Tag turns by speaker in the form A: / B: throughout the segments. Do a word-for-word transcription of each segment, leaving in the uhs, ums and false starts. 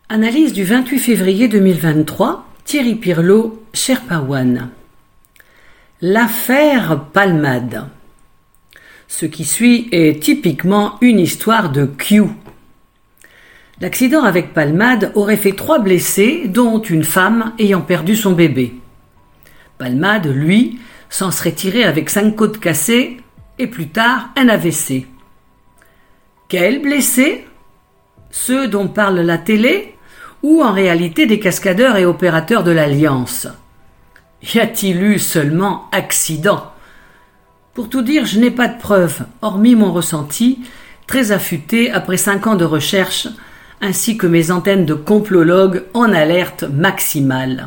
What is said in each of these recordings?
A: Analyse du vingt-huit février deux mille vingt-trois, Thierry Pirlot, Sherpa One. L'affaire Palmade. Ce qui suit est typiquement une histoire de Q. L'accident avec Palmade aurait fait trois blessés, dont une femme ayant perdu son bébé. Palmade, lui, s'en serait tiré avec cinq côtes cassées et plus tard un A V C. Quels blessés ? Ceux dont parle la télé ou en réalité des cascadeurs et opérateurs de l'Alliance ? Y a-t-il eu seulement accident ? Pour tout dire, je n'ai pas de preuves, hormis mon ressenti, très affûté après cinq ans de recherche, ainsi que mes antennes de complologue en alerte maximale.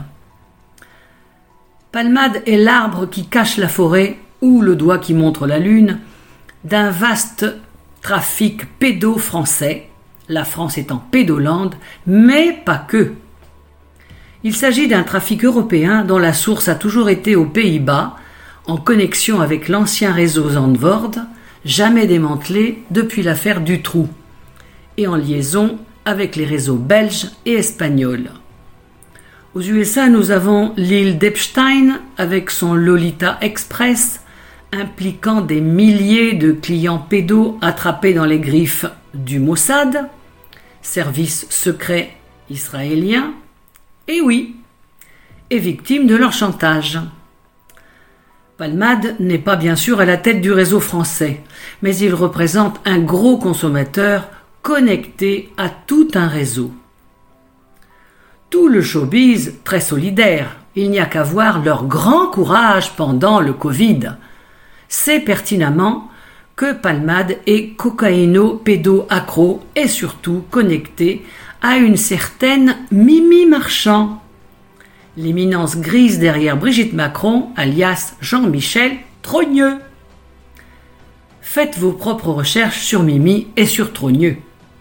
A: Palmade est l'arbre qui cache la forêt, ou le doigt qui montre la lune, d'un vaste trafic pédo-français, la France étant pédolande, mais pas que. Il s'agit d'un trafic européen dont la source a toujours été aux Pays-Bas, en connexion avec l'ancien réseau Zandvoort, jamais démantelé depuis l'affaire Dutroux, et en liaison avec les réseaux belges et espagnols. Aux U S A, nous avons l'île d'Epstein avec son Lolita Express, impliquant des milliers de clients pédos attrapés dans les griffes du Mossad, service secret israélien, et oui, et victimes de leur chantage. Palmade n'est pas bien sûr à la tête du réseau français, mais il représente un gros consommateur connecté à tout un réseau. Tout le showbiz très solidaire, il n'y a qu'à voir leur grand courage pendant le Covid, sait pertinemment que Palmade est cocaïno-pédo-accro et surtout connecté à une certaine Mimi Marchand, l'éminence grise derrière Brigitte Macron, alias Jean-Michel Trogneux. Faites vos propres recherches sur Mimi et sur Trogneux.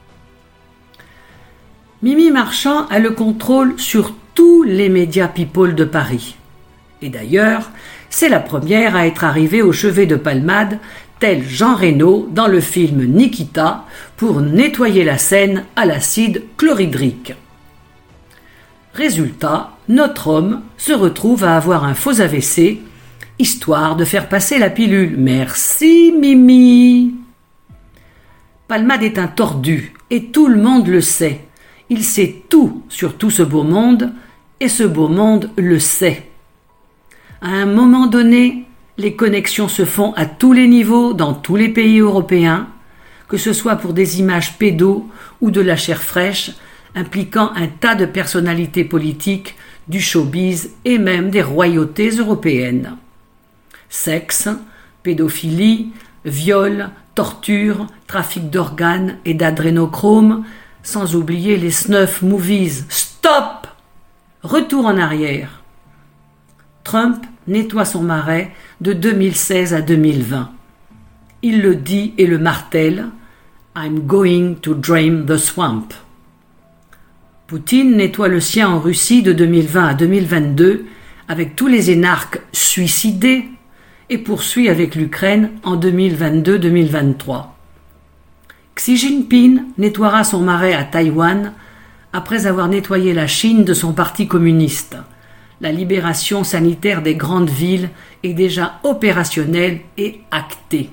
A: Mimi Marchand a le contrôle sur tous les médias people de Paris. Et d'ailleurs, c'est la première à être arrivée au chevet de Palmade, tel Jean Reno dans le film Nikita, pour nettoyer la scène à l'acide chlorhydrique. Résultat, notre homme se retrouve à avoir un faux A V C, histoire de faire passer la pilule. Merci Mimi. Palmade est un tordu, et tout le monde le sait. Il sait tout sur tout ce beau monde, et ce beau monde le sait. À un moment donné, les connexions se font à tous les niveaux dans tous les pays européens, que ce soit pour des images pédos ou de la chair fraîche, impliquant un tas de personnalités politiques, du showbiz et même des royautés européennes. Sexe, pédophilie, viol, torture, trafic d'organes et d'adrénochrome, sans oublier les snuff movies. Stop! Retour en arrière. Trump nettoie son marais de deux mille seize à deux mille vingt. Il le dit et le martèle « I'm going to drain the swamp ». Poutine nettoie le sien en Russie de deux mille vingt à deux mille vingt-deux avec tous les énarques suicidés et poursuit avec l'Ukraine en deux mille vingt-deux deux mille vingt-trois. Xi Jinping nettoiera son marais à Taïwan après avoir nettoyé la Chine de son parti communiste. La libération sanitaire des grandes villes est déjà opérationnelle et actée.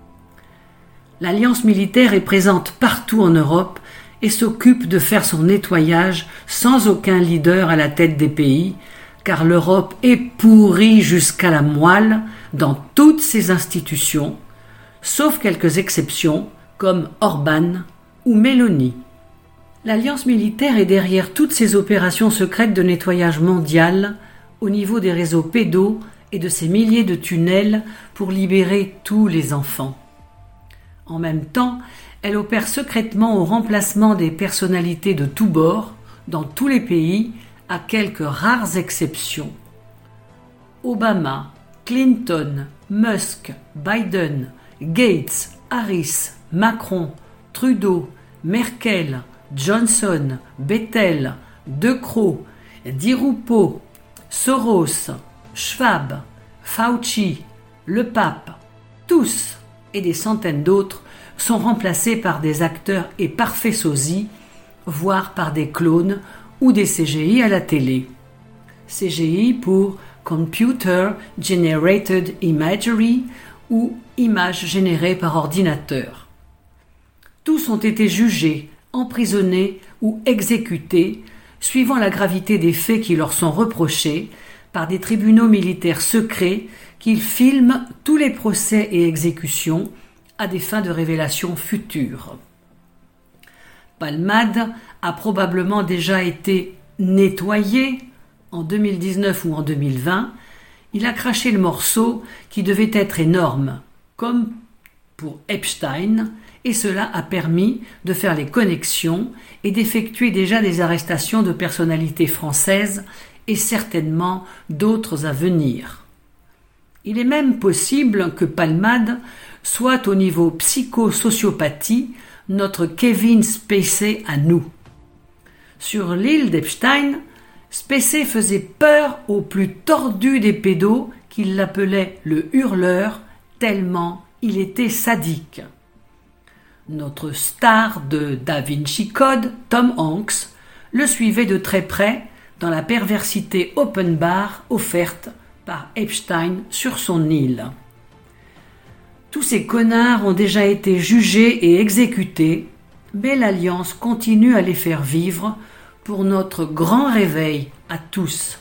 A: L'alliance militaire est présente partout en Europe et s'occupe de faire son nettoyage sans aucun leader à la tête des pays, car l'Europe est pourrie jusqu'à la moelle dans toutes ses institutions, sauf quelques exceptions comme Orban ou Meloni. L'alliance militaire est derrière toutes ces opérations secrètes de nettoyage mondial au niveau des réseaux pédos et de ces milliers de tunnels pour libérer tous les enfants. En même temps, elle opère secrètement au remplacement des personnalités de tous bords, dans tous les pays, à quelques rares exceptions. Obama, Clinton, Musk, Biden, Gates, Harris, Macron, Trudeau, Merkel, Johnson, Bettel, De Croo, Di Rupo, Soros, Schwab, Fauci, le pape, tous et des centaines d'autres sont remplacés par des acteurs et parfaits sosies voire par des clones ou des C G I à la télé. C G I pour Computer Generated Imagery ou images générées par ordinateur. Tous ont été jugés, emprisonnés ou exécutés, suivant la gravité des faits qui leur sont reprochés, par des tribunaux militaires secrets qui filment tous les procès et exécutions à des fins de révélation futures. Palmade a probablement déjà été nettoyé en deux mille dix-neuf ou en deux mille vingt. Il a craché le morceau qui devait être énorme, comme pour Epstein, et cela a permis de faire les connexions et d'effectuer déjà des arrestations de personnalités françaises et certainement d'autres à venir. Il est même possible que Palmade soit au niveau psychosociopathie notre Kevin Spacey à nous. Sur l'île d'Epstein, Spacey faisait peur au plus tordu des pédos qu'il l'appelait le hurleur tellement il était sadique. Notre star de Da Vinci Code, Tom Hanks, le suivait de très près dans la perversité open bar offerte par Epstein sur son île. Tous ces connards ont déjà été jugés et exécutés, mais l'Alliance continue à les faire vivre pour notre grand réveil à tous.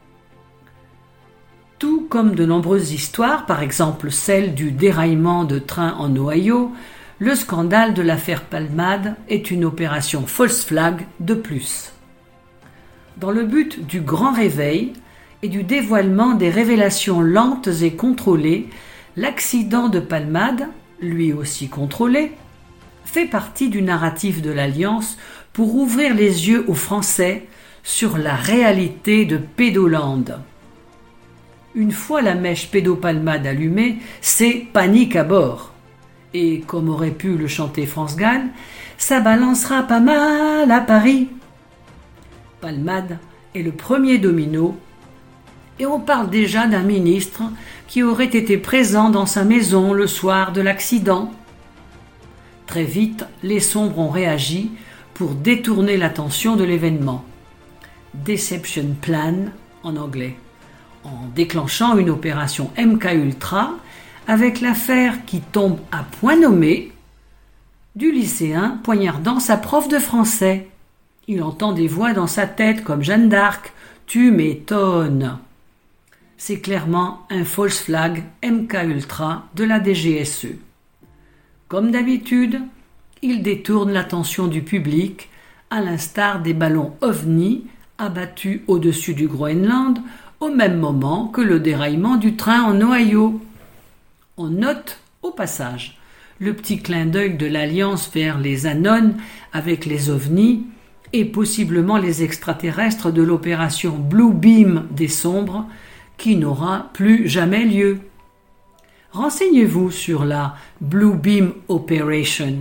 A: Tout comme de nombreuses histoires, par exemple celle du déraillement de train en Ohio, le scandale de l'affaire Palmade est une opération false flag de plus. Dans le but du grand réveil et du dévoilement des révélations lentes et contrôlées, l'accident de Palmade, lui aussi contrôlé, fait partie du narratif de l'Alliance pour ouvrir les yeux aux Français sur la réalité de Pédoland. Une fois la mèche pédopalmade allumée, c'est panique à bord. Et comme aurait pu le chanter France Gall, ça balancera pas mal à Paris. Palmade est le premier domino, et on parle déjà d'un ministre qui aurait été présent dans sa maison le soir de l'accident. Très vite, les sombres ont réagi pour détourner l'attention de l'événement. Deception Plan en anglais, en déclenchant une opération M K Ultra avec l'affaire qui tombe à point nommé du lycéen poignardant sa prof de français. Il entend des voix dans sa tête comme Jeanne d'Arc. Tu m'étonnes. C'est clairement un false flag M K Ultra de la D G S E. Comme d'habitude, il détourne l'attention du public, à l'instar des ballons OVNI abattus au-dessus du Groenland au même moment que le déraillement du train en Ohio. On note, au passage, le petit clin d'œil de l'Alliance vers les Anones avec les OVNI et possiblement les extraterrestres de l'opération Blue Beam des Sombres qui n'aura plus jamais lieu. Renseignez-vous sur la Blue Beam Operation.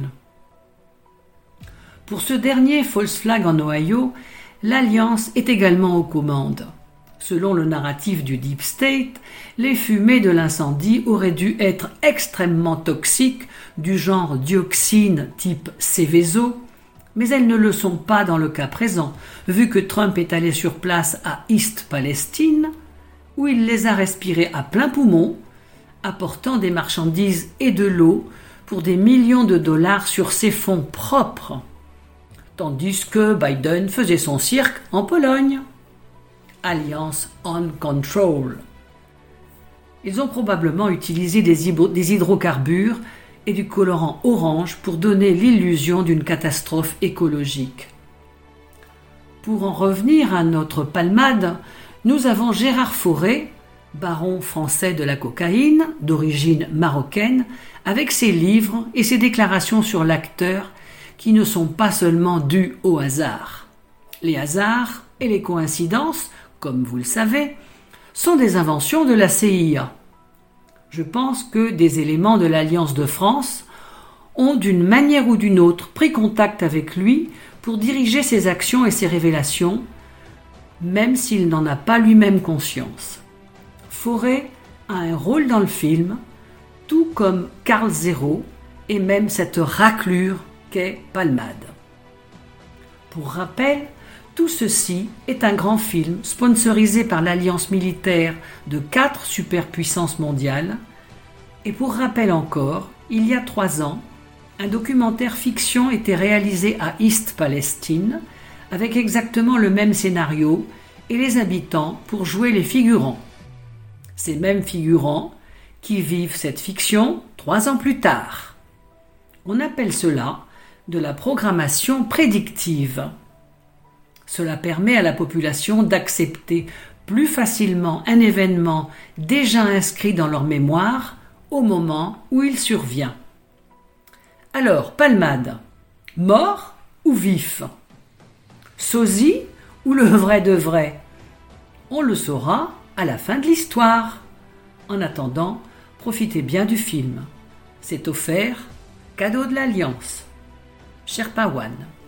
A: Pour ce dernier false flag en Ohio, l'Alliance est également aux commandes. Selon le narratif du Deep State, les fumées de l'incendie auraient dû être extrêmement toxiques, du genre dioxine type Seveso, mais elles ne le sont pas dans le cas présent, vu que Trump est allé sur place à East Palestine, où il les a respirées à plein poumon, apportant des marchandises et de l'eau pour des millions de dollars sur ses fonds propres, tandis que Biden faisait son cirque en Pologne. Alliance on Control. Ils ont probablement utilisé des, hydro- des hydrocarbures et du colorant orange pour donner l'illusion d'une catastrophe écologique. Pour en revenir à notre palmade, nous avons Gérard Fauré, baron français de la cocaïne, d'origine marocaine, avec ses livres et ses déclarations sur l'acteur qui ne sont pas seulement dus au hasard. Les hasards et les coïncidences, comme vous le savez, sont des inventions de la C I A. Je pense que des éléments de l'Alliance de France ont d'une manière ou d'une autre pris contact avec lui pour diriger ses actions et ses révélations, même s'il n'en a pas lui-même conscience. Fauré a un rôle dans le film, tout comme Karl Zéro et même cette raclure qu'est Palmade. Pour rappel, tout ceci est un grand film sponsorisé par l'alliance militaire de quatre superpuissances mondiales. Et pour rappel encore, il y a trois ans, un documentaire fiction était réalisé à East Palestine avec exactement le même scénario et les habitants pour jouer les figurants. Ces mêmes figurants qui vivent cette fiction trois ans plus tard. On appelle cela de la programmation prédictive. Cela permet à la population d'accepter plus facilement un événement déjà inscrit dans leur mémoire au moment où il survient. Alors, palmade, mort ou vif? Sosie ou le vrai de vrai? On le saura à la fin de l'histoire. En attendant, profitez bien du film. C'est offert, cadeau de l'Alliance. Sherpa One.